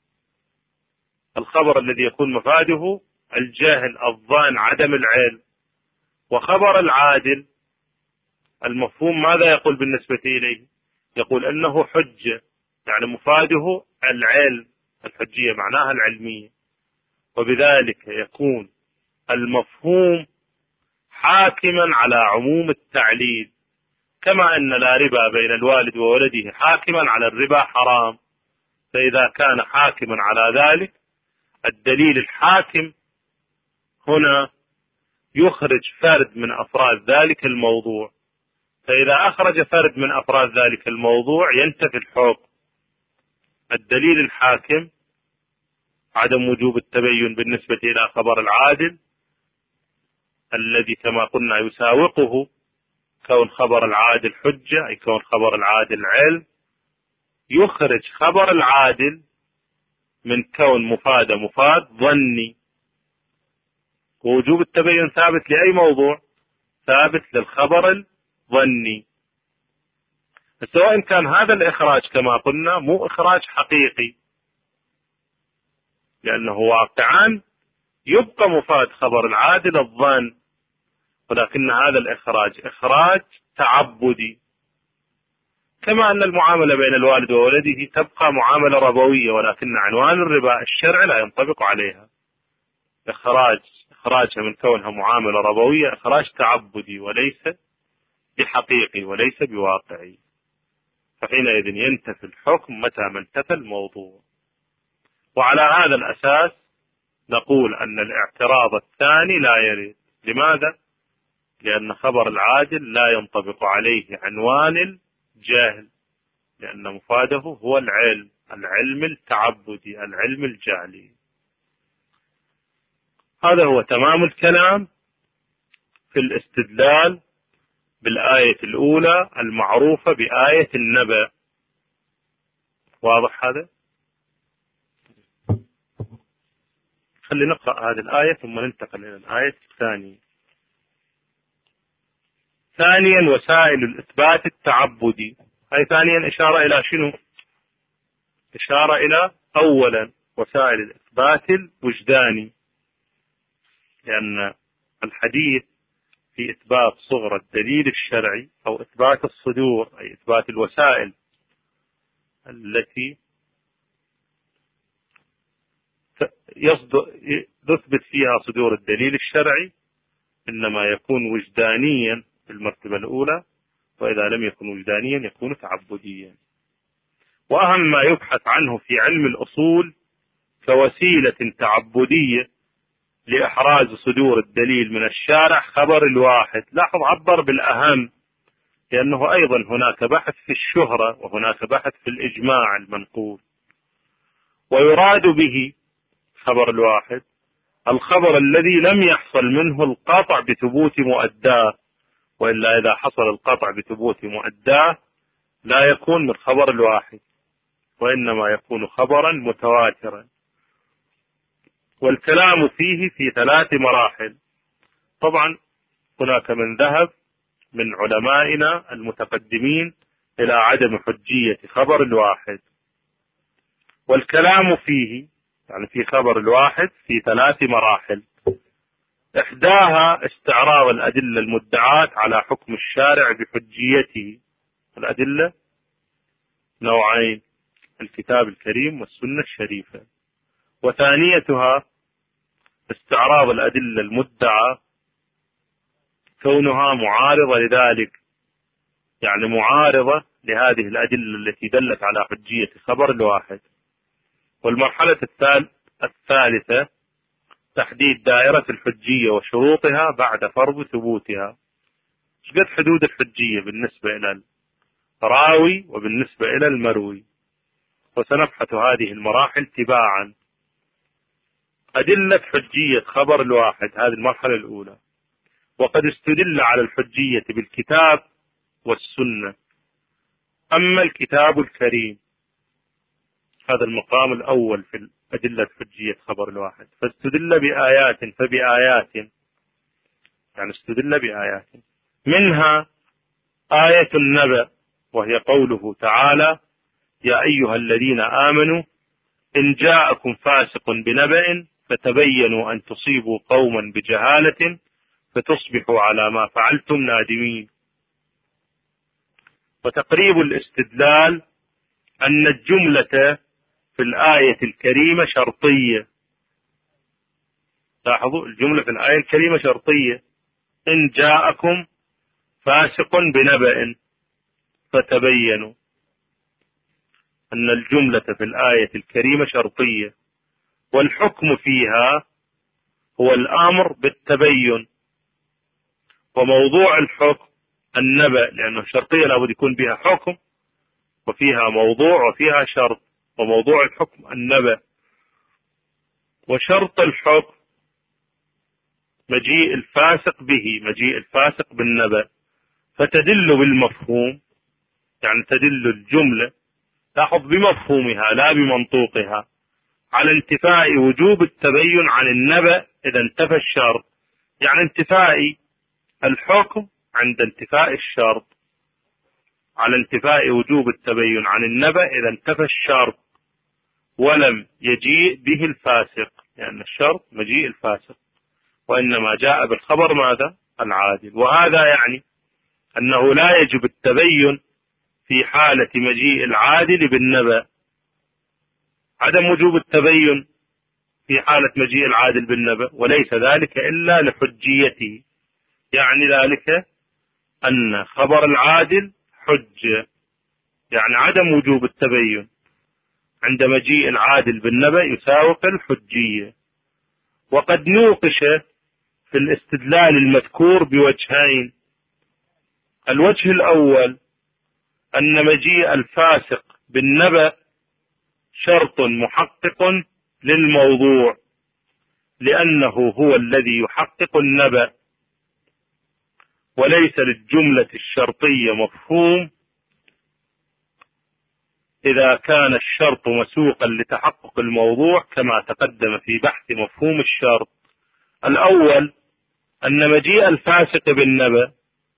الخبر الذي يكون مفاده الجهل، الظن، عدم العلم. وخبر العادل المفهوم ماذا يقول بالنسبة إليه؟ يقول أنه حجة، يعني مفاده العلم، الحجية معناها العلمية، وبذلك يكون المفهوم حاكما على عموم التعليل، كما أن لا ربا بين الوالد وولده حاكما على الربا حرام. فإذا كان حاكما على ذلك الدليل الحاكم هنا يخرج فرد من أفراد ذلك الموضوع، فإذا أخرج فرد من أفراد ذلك الموضوع ينتفي الحكم. الدليل الحاكم عدم وجوب التبين بالنسبة إلى خبر العادل الذي كما قلنا يساوقه كون خبر العادل حجة، أي كون خبر العادل علم، يخرج خبر العادل من كون مفاد مفاد ظني. ووجوب التبين ثابت لأي موضوع؟ ثابت للخبر الظني، سواء كان هذا الإخراج كما قلنا مو إخراج حقيقي، لأنه واقعا يبقى مفاد خبر العادل الظن، ولكن هذا الإخراج إخراج تعبدي. كما أن المعاملة بين الوالد وولده تبقى معاملة ربوية، ولكن عنوان الربا الشرعي لا ينطبق عليها. إخراج إخراجها من كونها معاملة ربوية إخراج تعبدي وليس بحقيقي وليس بواقعي، فحينئذ ينتفي الحكم متى ما انتفى الموضوع. وعلى هذا الأساس نقول أن الاعتراض الثاني لا يرد. لماذا؟ لأن خبر العادل لا ينطبق عليه عنوان الجهل، لأن مفاده هو العلم، العلم التعبدي، العلم الجهلي. هذا هو تمام الكلام في الاستدلال بالآية الأولى المعروفة بآية النبأ. واضح هذا؟ خلي نقرأ هذه الآية ثم ننتقل إلى الآية الثانية. ثانيا وسائل الإثبات التعبدي. هاي ثانيا إشارة إلى شنو؟ إشارة إلى أولا وسائل الإثبات الوجداني، لأن الحديث في إثبات صغر الدليل الشرعي أو إثبات الصدور أي إثبات الوسائل التي يثبت فيها صدور الدليل الشرعي إنما يكون وجدانيا في المرتبة الأولى، وإذا لم يكن وجدانيا يكون تعبديا. وأهم ما يبحث عنه في علم الأصول كوسيلة تعبدية لإحراز صدور الدليل من الشارع خبر الواحد. لاحظ عبر بالأهم، لأنه أيضا هناك بحث في الشهرة وهناك بحث في الإجماع المنقول. ويراد به خبر الواحد الخبر الذي لم يحصل منه القطع بثبوت مؤداه، وإلا إذا حصل القطع بثبوت مؤداه لا يكون من خبر الواحد، وإنما يكون خبرا متواترا. والكلام فيه في ثلاث مراحل. طبعا هناك من ذهب من علمائنا المتقدمين إلى عدم حجية خبر الواحد. والكلام فيه يعني في خبر الواحد في ثلاث مراحل. إحداها استعراض الأدلة المدعاة على حكم الشارع بحجيته. الأدلة نوعين، الكتاب الكريم والسنة الشريفة. وثانيتها استعراض الأدلة المدعى كونها معارضة لذلك، يعني معارضة لهذه الأدلة التي دلت على حجية خبر الواحد. والمرحلة الثالثة تحديد دائرة الحجية وشروطها بعد فرض ثبوتها. قد حدود الحجية بالنسبة إلى الراوي وبالنسبة إلى المروي، وسنبحث هذه المراحل تباعا. أدلة حجية خبر الواحد، هذه المرحلة الأولى. وقد استدل على الحجية بالكتاب والسنة. أما الكتاب الكريم هذا المقام الأول في أدلة حجية خبر الواحد، فاستدل بآيات فبآيات، يعني استدل بآيات منها آية النبأ، وهي قوله تعالى: يا أيها الذين آمنوا إن جاءكم فاسق بنبأ فتبينوا أن تصيبوا قوما بجهالة فتصبحوا على ما فعلتم نادمين. وتقريب الاستدلال أن الجملة في الآية الكريمة شرطية. لاحظوا الجملة في الآية الكريمة شرطية: إن جاءكم فاسق بنبأ فتبينوا. أن الجملة في الآية الكريمة شرطية، والحكم فيها هو الأمر بالتبين. وموضوع الحكم النبأ، لأنه شرطية لابد يكون بها حكم وفيها موضوع وفيها شرط، وموضوع الحكم النبأ. وشرط الحكم مجيء الفاسق به، مجيء الفاسق بالنبأ، فتدل بالمفهوم، يعني تدل الجملة لاحظ بمفهومها لا بمنطوقها على انتفاء وجوب التبين عن النبأ إذا انتفى الشرط، يعني انتفاء الحكم عند انتفاء الشرط، على انتفاء وجوب التبين عن النبأ إذا انتفى الشرط ولم يجيء به الفاسق، لأن يعني الشرط مجيء الفاسق، وإنما جاء بالخبر ماذا؟ العادل. وهذا يعني أنه لا يجب التبين في حالة مجيء العادل بالنبأ. عدم وجوب التبين في حالة مجيء العادل بالنبأ، وليس ذلك إلا لحجيته، يعني ذلك أن خبر العادل حجة، يعني عدم وجوب التبين عند مجيء العادل بالنبأ يساوق الحجية. وقد نوقش في الاستدلال المذكور بوجهين: الوجه الأول أن مجيء الفاسق بالنبأ شرط محقق للموضوع، لأنه هو الذي يحقق النبأ، وليس للجملة الشرطية مفهوم إذا كان الشرط مسوقا لتحقق الموضوع، كما تقدم في بحث مفهوم الشرط. الأول أن مجيء الفاسق بالنبأ،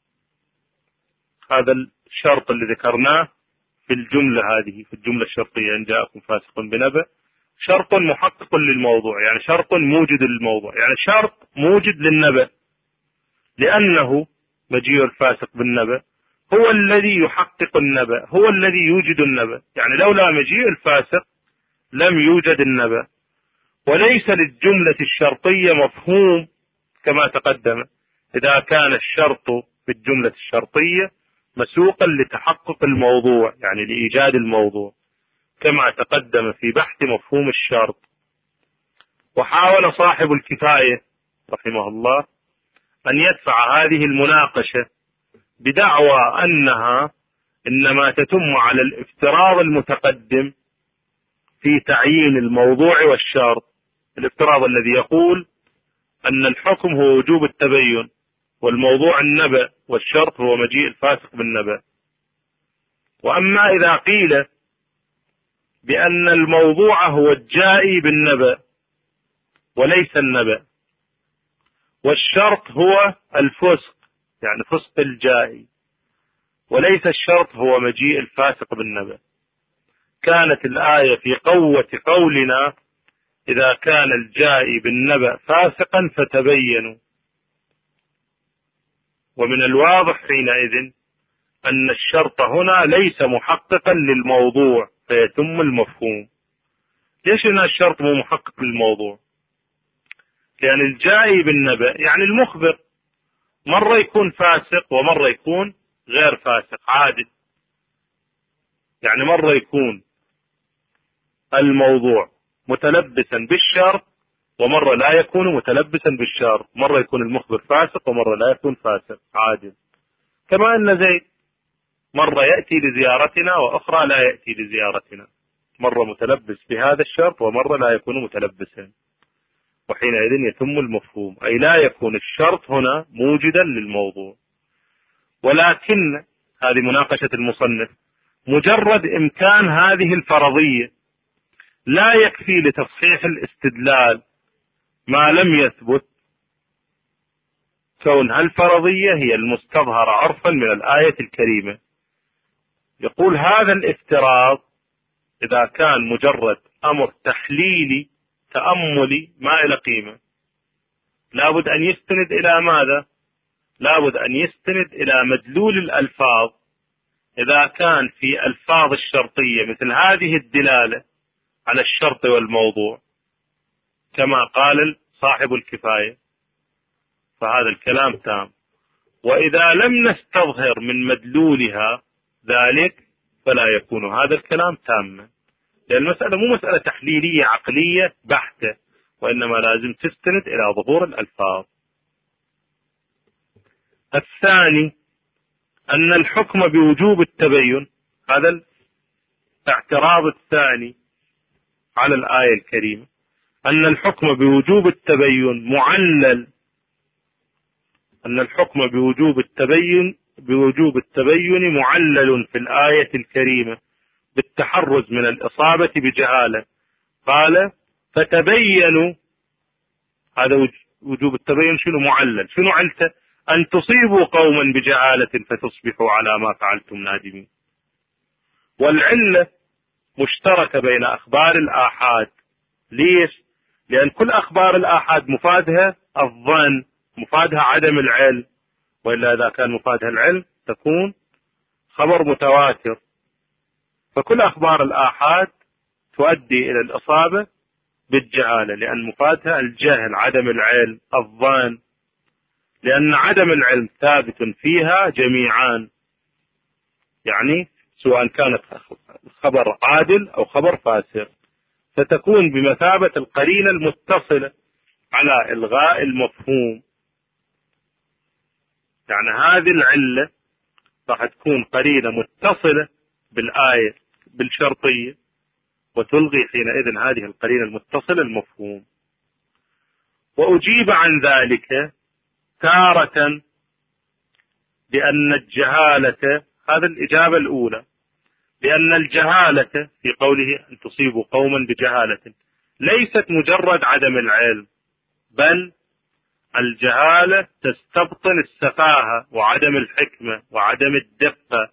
هذا الشرط اللي ذكرناه في الجملة هذه، في الجملة الشرطية إن جاءكم فاسق بنبأ، شرط محقق للموضوع، يعني شرط موجد للموضوع، يعني شرط موجد للنبأ، لأنه مجيء الفاسق بالنبأ هو الذي يحقق النبأ، هو الذي يوجد النبأ، يعني لولا مجيء الفاسق لم يوجد النبأ. وليس للجملة الشرطية مفهوم كما تقدم إذا كان الشرط في الجملة الشرطية مسوقا لتحقق الموضوع، يعني لإيجاد الموضوع، كما تقدم في بحث مفهوم الشرط. وحاول صاحب الكفاية رحمه الله أن يدفع هذه المناقشة بدعوى أنها إنما تتم على الافتراض المتقدم في تعيين الموضوع والشرط، الافتراض الذي يقول أن الحكم هو وجوب التبين، والموضوع النبأ، والشرط هو مجيء الفاسق بالنبأ. وأما إذا قيل بأن الموضوع هو الجائي بالنبأ وليس النبأ، والشرط هو الفسق، يعني فسق الجائي، وليس الشرط هو مجيء الفاسق بالنبأ، كانت الآية في قوة قولنا إذا كان الجائي بالنبأ فاسقا فتبينوا. ومن الواضح حينئذ أن الشرط هنا ليس محققا للموضوع فيتم المفهوم. ليش هنا الشرط مو محقق للموضوع؟ لأن الجائي بالنبأ يعني المخبر مرة يكون فاسق ومرة يكون غير فاسق عادل، يعني مرة يكون الموضوع متلبسا بالشرط ومرة لا يكون متلبسا بالشرط، مرة يكون المخبر فاسق ومرة لا يكون فاسق عادل. كما أن زيد مرة يأتي لزيارتنا وأخرى لا يأتي لزيارتنا، مرة متلبس بهذا الشرط ومرة لا يكون متلبسا، وحينئذ يتم المفهوم، أي لا يكون الشرط هنا موجدا للموضوع. ولكن هذه مناقشة المصنف، مجرد إمكان هذه الفرضية لا يكفي لتصحيح الاستدلال ما لم يثبت كون هالفرضية هي المستظهرة عرفا من الآية الكريمة. يقول هذا الافتراض إذا كان مجرد أمر تحليلي تأملي ما إلى قيمة، لابد أن يستند إلى ماذا؟ لابد أن يستند إلى مدلول الألفاظ. إذا كان في ألفاظ الشرطية مثل هذه الدلالة على الشرط والموضوع كما قال صاحب الكفاية فهذا الكلام تام. وإذا لم نستظهر من مدلولها ذلك فلا يكون هذا الكلام تاما، لأن المسألة مو مسألة تحليلية عقلية بحتة، وإنما لازم تستند إلى ظهور الألفاظ. الثاني أن الحكم بوجوب التبين، هذا الاعتراض الثاني على الآية الكريمة، أن الحكم بوجوب التبين معلل، أن الحكم بوجوب التبين بوجوب التبين معلل في الآية الكريمة بالتحرز من الإصابة بجهالة. قال فتبينوا، هذا وجوب التبين شنو معلل؟ شنو علته؟ أن تصيبوا قوما بجهالة فتصبحوا على ما فعلتم نادمين. والعلة مشتركة بين أخبار الآحاد. ليش؟ لأن كل أخبار الآحاد مفادها الظن، مفادها عدم العلم، وإلا إذا كان مفادها العلم تكون خبر متواتر. فكل أخبار الآحاد تؤدي إلى الإصابة بالجهالة، لأن مفادها الجهل، عدم العلم، الظن، لأن عدم العلم ثابت فيها جميعان، يعني سواء كانت خبر عادل أو خبر فاسد، فتكون بمثابة القرينة المتصلة على إلغاء المفهوم. يعني هذه العلة راح تكون قرينة متصلة بالآية بالشرطية، وتلغي حينئذ هذه القرينة المتصلة المفهوم. وأجيب عن ذلك تارة بأن الجهالة، هذا الإجابة الأولى، بأن الجهالة في قوله أن تصيبوا قوما بجهالة ليست مجرد عدم العلم، بل الجهالة تستبطن السفاهة وعدم الحكمة وعدم الدقة،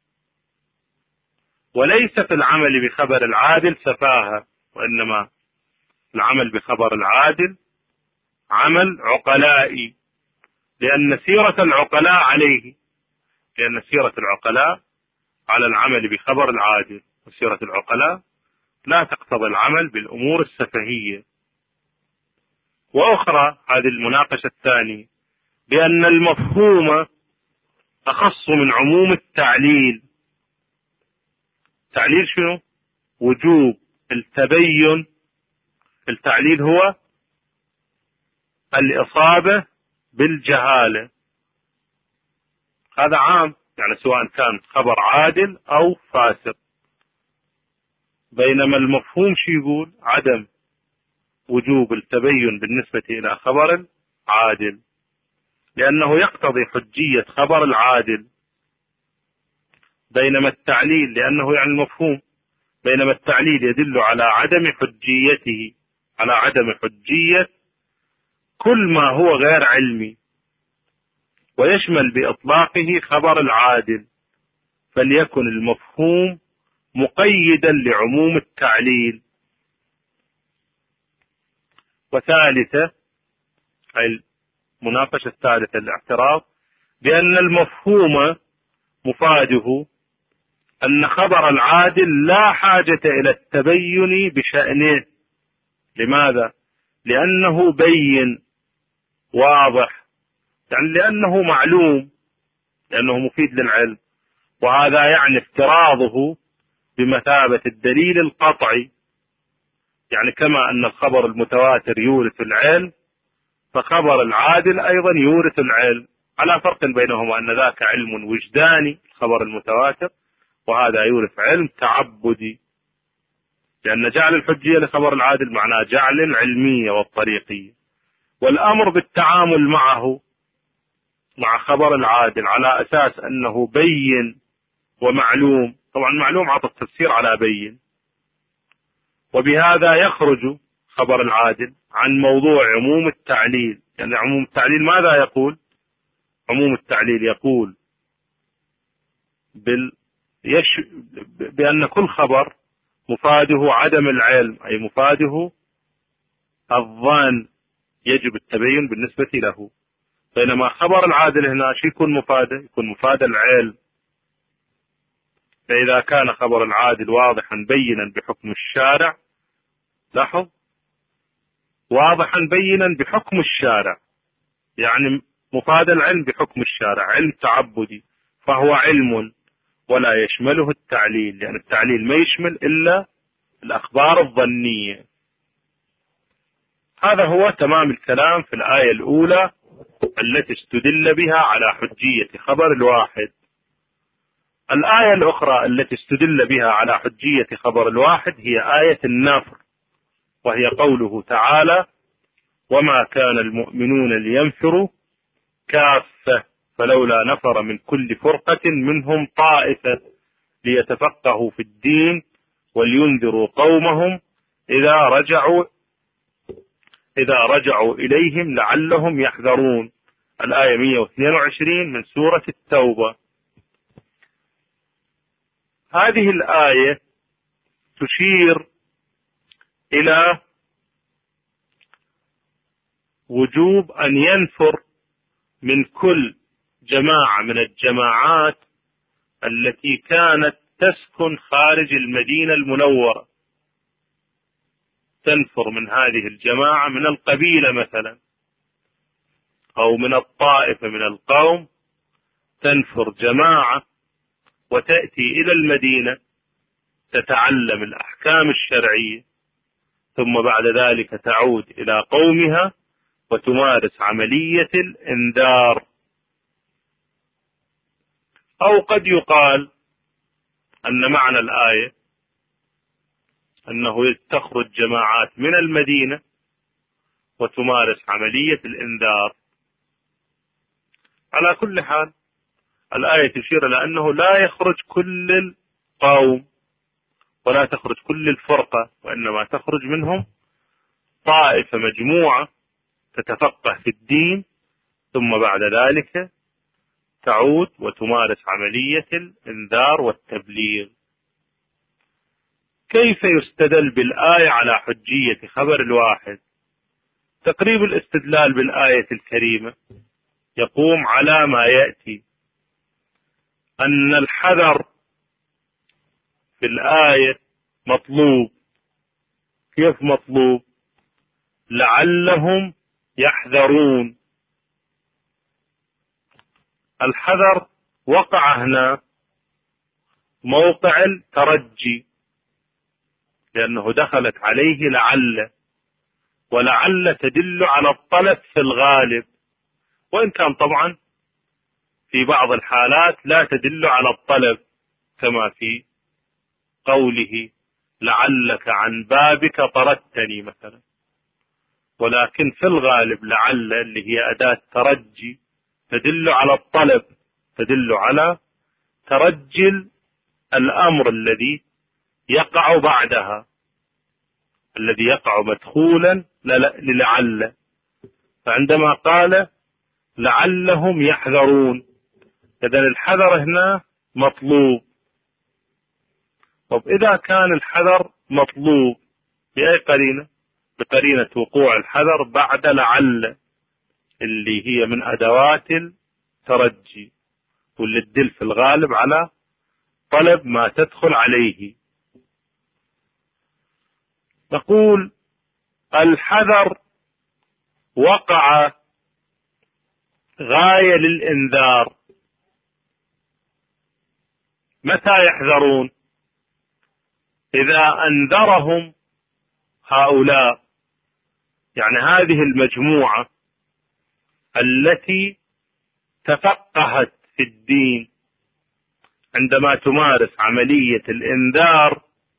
وليس في العمل بخبر العادل سفاهة، وإنما العمل بخبر العادل عمل عقلائي، لأن سيرة العقلاء عليه، لأن سيرة العقلاء على العمل بخبر العادل، وسيرة العقلاء لا تقتضي العمل بالأمور السفهية. وأخرى، هذه المناقشة الثانية، بأن المفهوم أخص من عموم التعليل. التعليل شنو؟ وجوب التبين. التعليل هو الإصابة بالجهالة، هذا عام، يعني سواء كان خبر عادل أو فاسد. بينما المفهوم شو يقول؟ عدم وجوب التبين بالنسبة إلى خبر عادل، لأنه يقتضي حجية خبر العادل. بينما التعليل لأنه يعني المفهوم، بينما التعليل يدل على عدم حجيته، على عدم حجية كل ما هو غير علمي، ويشمل بإطلاقه خبر العادل، فليكن المفهوم مقيدا لعموم التعليل. وثالثة، أي المناقشة الثالثة، الاعتراض بأن المفهوم مفاده أن خبر العادل لا حاجة إلى التبين بشأنه. لماذا؟ لأنه بين واضح، يعني لأنه معلوم، لأنه مفيد للعلم، وهذا يعني افتراضه بمثابة الدليل القطعي. يعني كما أن الخبر المتواتر يورث العلم، فخبر العادل أيضا يورث العلم، على فرق بينهما أن ذاك علم وجداني الخبر المتواتر، وهذا يورث علم تعبدي، لأن جعل الحجية لخبر العادل معناه جعل العلمية والطريقية. والأمر بالتعامل معه، مع خبر العادل، على أساس أنه بين ومعلوم. طبعا معلوم عطى التفسير على بين، وبهذا يخرج خبر العادل عن موضوع عموم التعليل. يعني عموم التعليل ماذا يقول؟ عموم التعليل يقول بال يش... بأن كل خبر مفاده عدم العلم، أي مفاده الظن، يجب التبين بالنسبة له. بينما خبر العادل هنا شو يكون مفاده؟ يكون مفاده العلم. فإذا كان خبر العادل واضحا بينا بحكم الشارع، لاحظ، واضحا بينا بحكم الشارع، يعني مفاد العلم بحكم الشارع، علم تعبدي، فهو علم ولا يشمله التعليل، لأن التعليل ما يشمل إلا الأخبار الظنية. هذا هو تمام الكلام في الآية الأولى التي استدل بها على حجية خبر الواحد. الآية الأخرى التي استدل بها على حجية خبر الواحد هي آية النفر، وهي قوله تعالى: وما كان المؤمنون لينفروا كافة فلولا نفر من كل فرقة منهم طائفة ليتفقهوا في الدين ولينذروا قومهم إذا رجعوا إذا رجعوا إليهم لعلهم يحذرون. الآية مئة واثنين وعشرين من سورة التوبة. هذه الآية تشير إلى وجوب أن ينفر من كل جماعة من الجماعات التي كانت تسكن خارج المدينة المنورة، تنفر من هذه الجماعة من القبيلة مثلا أو من الطائفة من القوم، تنفر جماعة وتأتي إلى المدينة تتعلم الأحكام الشرعية، ثم بعد ذلك تعود إلى قومها وتمارس عملية الإنذار. أو قد يقال أن معنى الآية أنه تخرج جماعات من المدينة وتمارس عملية الإنذار. على كل حال الآية تشير إلى أنه لا يخرج كل القوم ولا تخرج كل الفرقة، وإنما تخرج منهم طائفة مجموعة تتفقه في الدين، ثم بعد ذلك تعود وتمارس عملية الإنذار والتبليغ. كيف يستدل بالآية على حجية خبر الواحد؟ تقريب الاستدلال بالآية الكريمة يقوم على ما يأتي، أن الحذر في الآية مطلوب. كيف مطلوب؟ لعلهم يحذرون. الحذر وقع هنا موقع الترجي، لأنه دخلت عليه لعل، ولعل تدل على الطلب في الغالب، وإن كان طبعا في بعض الحالات لا تدل على الطلب، كما في قوله لعلك عن بابك طردتني مثلا. ولكن في الغالب لعل اللي هي أداة ترجي تدل على الطلب، تدل على ترجي الأمر الذي يقع بعدها، الذي يقع مدخولا للعل. فعندما قال لعلهم يحذرون، إذن الحذر هنا مطلوب. طب إذا كان الحذر مطلوب بأي قرينة؟ بقرينة وقوع الحذر بعد لعل اللي هي من أدوات الترجي، واللي تدل في الغالب على طلب ما تدخل عليه. نقول الحذر وقع غاية للإنذار. متى يحذرون؟ إذا أنذرهم هؤلاء، يعني هذه المجموعة التي تفقهت في الدين، عندما تمارس عملية الإنذار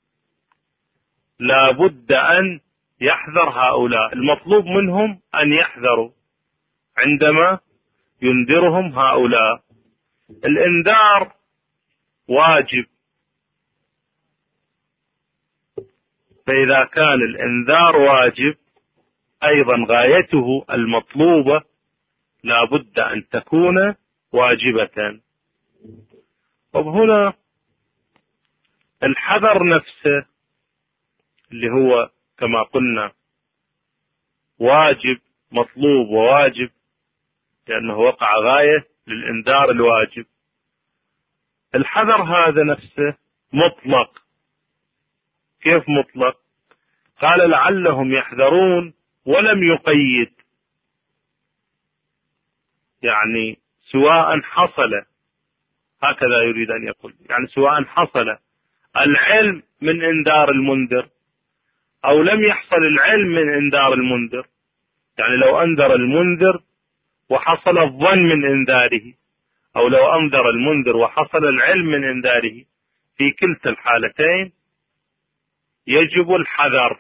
لا بد أن يحذر هؤلاء. المطلوب منهم أن يحذروا عندما ينذرهم هؤلاء. الإنذار واجب، فإذا كان الإنذار واجب أيضا غايته المطلوبة لا بد أن تكون واجبة. وهنا الحذر نفسه اللي هو كما قلنا واجب، مطلوب وواجب، لأنه وقع غاية للإنذار الواجب. الحذر هذا نفسه مطلق. كيف مطلق؟ قال لعلهم يحذرون ولم يقيد، يعني سواء حصل، هكذا يريد أن يقول، يعني سواء حصل العلم من إنذار المنذر أو لم يحصل العلم من إنذار المنذر. يعني لو أنذر المنذر وحصل الظن من إنذاره، أو لو أنذر المنذر وحصل العلم من إنذاره، في كلتا الحالتين يجب الحذر.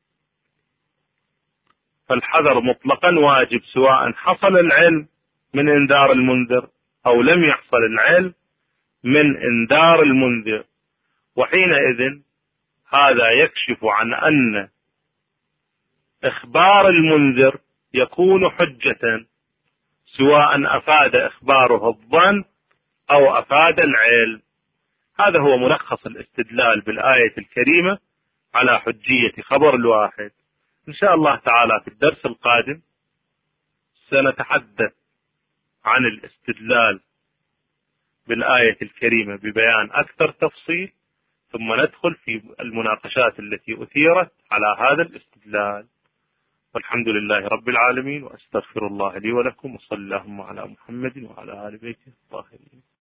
فالحذر مطلقا واجب سواء حصل العلم من إنذار المنذر أو لم يحصل العلم من إنذار المنذر. وحينئذ هذا يكشف عن أن إخبار المنذر يكون حجة، سواء أفاد إخباره الظن أو أفاد العلم. هذا هو ملخص الاستدلال بالآية الكريمة على حجية خبر الواحد. إن شاء الله تعالى في الدرس القادم سنتحدث عن الاستدلال بالآية الكريمة ببيان أكثر تفصيل ثم ندخل في المناقشات التي أثيرت على هذا الاستدلال. والحمد لله رب العالمين، وأستغفر الله لي ولكم، وصلى اللهم على محمد وعلى آل بيته الطاهرين.